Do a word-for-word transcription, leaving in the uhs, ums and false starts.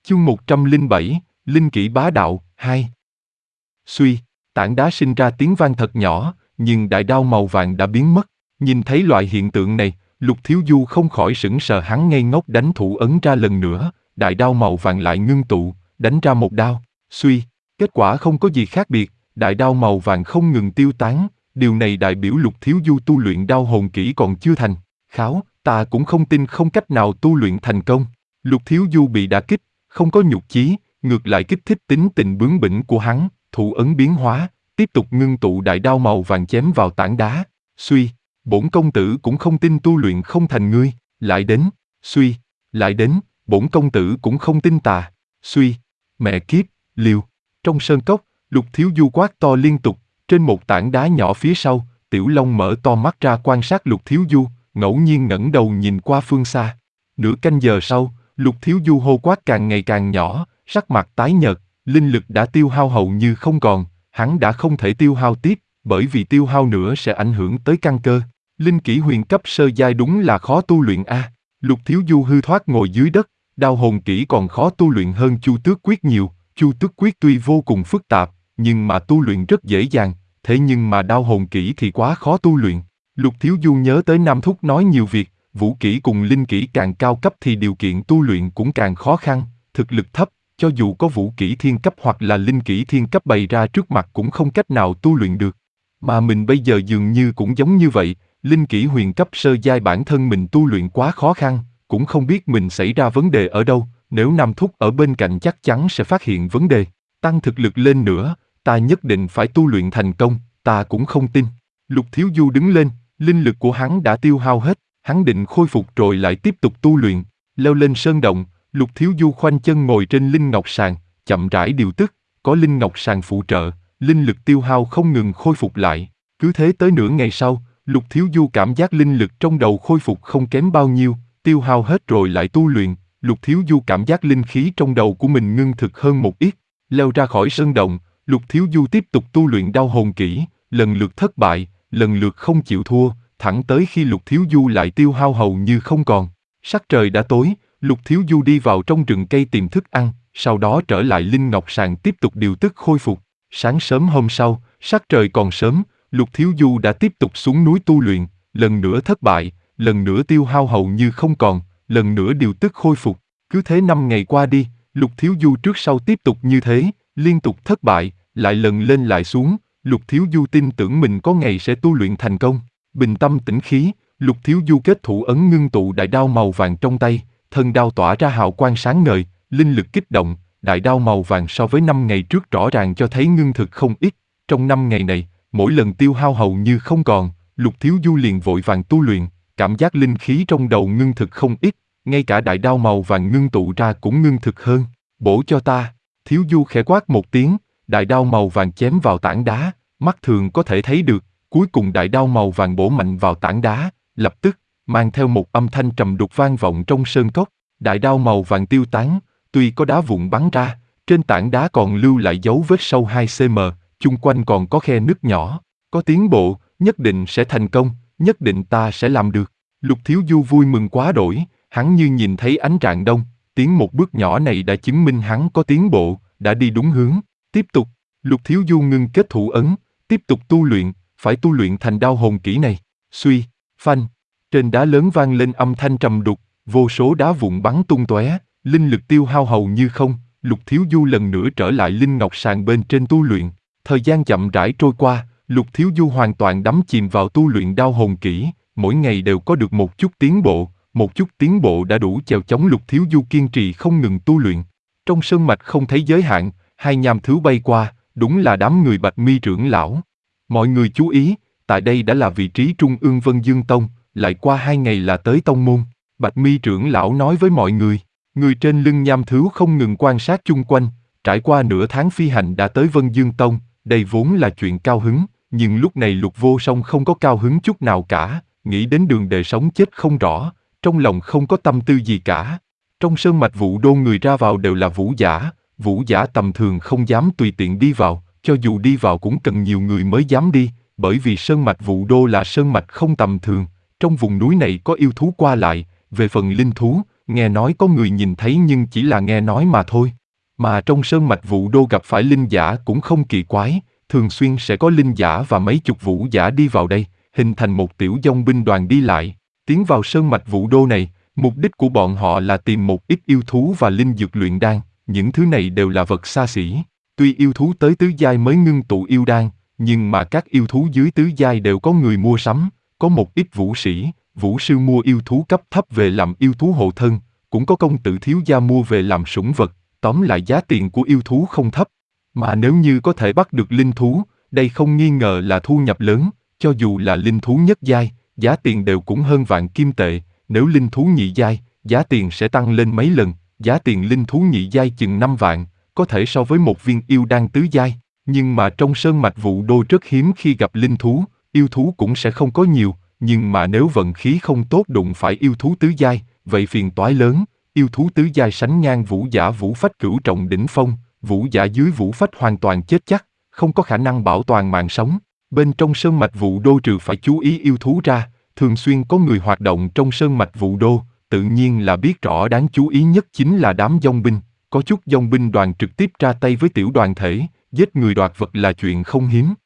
Chương một trăm lẻ bảy, Linh kỹ bá đạo, hai. Suy, tảng đá sinh ra tiếng vang thật nhỏ, nhưng đại đao màu vàng đã biến mất. Nhìn thấy loại hiện tượng này, Lục Thiếu Du không khỏi sững sờ, hắn ngây ngốc đánh thủ ấn ra lần nữa, đại đao màu vàng lại ngưng tụ, đánh ra một đao. Suy, kết quả không có gì khác biệt, đại đao màu vàng không ngừng tiêu tán, điều này đại biểu Lục Thiếu Du tu luyện đao hồn kỹ còn chưa thành. Kháo, ta cũng không tin không cách nào tu luyện thành công. Lục Thiếu Du bị đả kích, không có nhục chí, ngược lại kích thích tính tình bướng bỉnh của hắn, thủ ấn biến hóa, tiếp tục ngưng tụ đại đao màu vàng chém vào tảng đá. Suy, bổn công tử cũng không tin tu luyện không thành ngươi, lại đến. Suy, lại đến, bổn công tử cũng không tin tà. Suy, mẹ kiếp, liều. Trong sơn cốc, Lục Thiếu Du quát to liên tục, trên một tảng đá nhỏ phía sau, Tiểu Long mở to mắt ra quan sát Lục Thiếu Du, ngẫu nhiên ngẩng đầu nhìn qua phương xa. Nửa canh giờ sau, Lục Thiếu Du hô quát càng ngày càng nhỏ, sắc mặt tái nhợt, linh lực đã tiêu hao hầu như không còn, hắn đã không thể tiêu hao tiếp, bởi vì tiêu hao nữa sẽ ảnh hưởng tới căn cơ. Linh kỹ huyền cấp sơ giai đúng là khó tu luyện a. Lục Thiếu Du hư thoát ngồi dưới đất, đao hồn kỹ còn khó tu luyện hơn Chu Tước Quyết nhiều. Chu Tước Quyết tuy vô cùng phức tạp, nhưng mà tu luyện rất dễ dàng, thế nhưng mà đao hồn kỹ thì quá khó tu luyện. Lục Thiếu Du nhớ tới Nam Thúc nói nhiều việc, vũ kỹ cùng linh kỹ càng cao cấp thì điều kiện tu luyện cũng càng khó khăn, thực lực thấp, cho dù có vũ kỹ thiên cấp hoặc là linh kỹ thiên cấp bày ra trước mặt cũng không cách nào tu luyện được. Mà mình bây giờ dường như cũng giống như vậy, linh kỹ huyền cấp sơ giai bản thân mình tu luyện quá khó khăn, cũng không biết mình xảy ra vấn đề ở đâu, nếu Nam Thúc ở bên cạnh chắc chắn sẽ phát hiện vấn đề. Tăng thực lực lên nữa, ta nhất định phải tu luyện thành công, ta cũng không tin. Lục Thiếu Du đứng lên, linh lực của hắn đã tiêu hao hết, hắn định khôi phục rồi lại tiếp tục tu luyện. Leo lên sơn động, Lục Thiếu Du khoanh chân ngồi trên linh ngọc sàn, chậm rãi điều tức, có linh ngọc sàn phụ trợ, linh lực tiêu hao không ngừng khôi phục lại. Cứ thế tới nửa ngày sau, Lục Thiếu Du cảm giác linh lực trong đầu khôi phục không kém bao nhiêu, tiêu hao hết rồi lại tu luyện. Lục Thiếu Du cảm giác linh khí trong đầu của mình ngưng thực hơn một ít. Leo ra khỏi sơn động, Lục Thiếu Du tiếp tục tu luyện đao hồn kỹ, lần lượt thất bại, lần lượt không chịu thua, thẳng tới khi Lục Thiếu Du lại tiêu hao hầu như không còn. Sắc trời đã tối, Lục Thiếu Du đi vào trong rừng cây tìm thức ăn, sau đó trở lại linh ngọc sàn tiếp tục điều tức khôi phục. Sáng sớm hôm sau, sắc trời còn sớm, Lục Thiếu Du đã tiếp tục xuống núi tu luyện, lần nữa thất bại, lần nữa tiêu hao hầu như không còn, lần nữa điều tức khôi phục. Cứ thế năm ngày qua đi, Lục Thiếu Du trước sau tiếp tục như thế, liên tục thất bại, lại lần lên lại xuống. Lục Thiếu Du tin tưởng mình có ngày sẽ tu luyện thành công. Bình tâm tĩnh khí, Lục Thiếu Du kết thủ ấn ngưng tụ đại đao màu vàng trong tay, thân đao tỏa ra hào quang sáng ngời, linh lực kích động, đại đao màu vàng so với năm ngày trước rõ ràng cho thấy ngưng thực không ít. Trong năm ngày này, mỗi lần tiêu hao hầu như không còn, Lục Thiếu Du liền vội vàng tu luyện, cảm giác linh khí trong đầu ngưng thực không ít, ngay cả đại đao màu vàng ngưng tụ ra cũng ngưng thực hơn. Bổ cho ta. Thiếu Du khẽ quát một tiếng, đại đao màu vàng chém vào tảng đá, mắt thường có thể thấy được, cuối cùng đại đao màu vàng bổ mạnh vào tảng đá, lập tức, mang theo một âm thanh trầm đục vang vọng trong sơn cốc, đại đao màu vàng tiêu tán, tuy có đá vụn bắn ra, trên tảng đá còn lưu lại dấu vết sâu hai xăng-ti-mét, chung quanh còn có khe nứt nhỏ, có tiến bộ, nhất định sẽ thành công, nhất định ta sẽ làm được. Lục Thiếu Du vui mừng quá đỗi, hắn như nhìn thấy ánh rạng đông, tiến một bước nhỏ này đã chứng minh hắn có tiến bộ, đã đi đúng hướng. Tiếp tục, Lục Thiếu Du ngưng kết thủ ấn, tiếp tục tu luyện, phải tu luyện thành đao hồn kỹ này. Suy, phanh, trên đá lớn vang lên âm thanh trầm đục, vô số đá vụn bắn tung tóe, linh lực tiêu hao hầu như không. Lục Thiếu Du lần nữa trở lại linh ngọc sàn bên trên tu luyện. Thời gian chậm rãi trôi qua, Lục Thiếu Du hoàn toàn đắm chìm vào tu luyện đao hồn kỹ, mỗi ngày đều có được một chút tiến bộ, một chút tiến bộ đã đủ chèo chống Lục Thiếu Du kiên trì không ngừng tu luyện. Trong sơn mạch không thấy giới hạn, hai nham thú bay qua, đúng là đám người Bạch Mi trưởng lão. Mọi người chú ý, tại đây đã là vị trí trung ương Vân Dương Tông, lại qua hai ngày là tới tông môn. Bạch Mi trưởng lão nói với mọi người, người trên lưng nham thú không ngừng quan sát chung quanh, trải qua nửa tháng phi hành đã tới Vân Dương Tông, đây vốn là chuyện cao hứng, nhưng lúc này Lục Vô Song không có cao hứng chút nào cả, nghĩ đến đường đời sống chết không rõ, trong lòng không có tâm tư gì cả. Trong sơn mạch Vũ Đô người ra vào đều là vũ giả, vũ giả tầm thường không dám tùy tiện đi vào, cho dù đi vào cũng cần nhiều người mới dám đi, bởi vì sơn mạch Vũ Đô là sơn mạch không tầm thường, trong vùng núi này có yêu thú qua lại, về phần linh thú, nghe nói có người nhìn thấy nhưng chỉ là nghe nói mà thôi. Mà trong sơn mạch Vũ Đô gặp phải linh giả cũng không kỳ quái, thường xuyên sẽ có linh giả và mấy chục vũ giả đi vào đây, hình thành một tiểu dòng binh đoàn đi lại. Tiến vào sơn mạch Vũ Đô này, mục đích của bọn họ là tìm một ít yêu thú và linh dược luyện đan, những thứ này đều là vật xa xỉ. Tuy yêu thú tới tứ giai mới ngưng tụ yêu đan, nhưng mà các yêu thú dưới tứ giai đều có người mua sắm, có một ít vũ sĩ, vũ sư mua yêu thú cấp thấp về làm yêu thú hộ thân, cũng có công tử thiếu gia mua về làm sủng vật, tóm lại giá tiền của yêu thú không thấp. Mà nếu như có thể bắt được linh thú, đây không nghi ngờ là thu nhập lớn, cho dù là linh thú nhất giai, giá tiền đều cũng hơn vạn kim tệ, nếu linh thú nhị giai, giá tiền sẽ tăng lên mấy lần, giá tiền linh thú nhị giai chừng năm vạn, có thể so với một viên yêu đan tứ giai, nhưng mà trong sơn mạch Vũ Đô rất hiếm khi gặp linh thú, yêu thú cũng sẽ không có nhiều, nhưng mà nếu vận khí không tốt đụng phải yêu thú tứ giai, vậy phiền toái lớn, yêu thú tứ giai sánh ngang vũ giả vũ phách cửu trọng đỉnh phong, vũ giả dưới vũ phách hoàn toàn chết chắc, không có khả năng bảo toàn mạng sống. Bên trong sơn mạch Vũ Đô trừ phải chú ý yêu thú ra, thường xuyên có người hoạt động trong sơn mạch Vũ Đô, tự nhiên là biết rõ đáng chú ý nhất chính là đám dòng binh, có chút dòng binh đoàn trực tiếp ra tay với tiểu đoàn thể, giết người đoạt vật là chuyện không hiếm.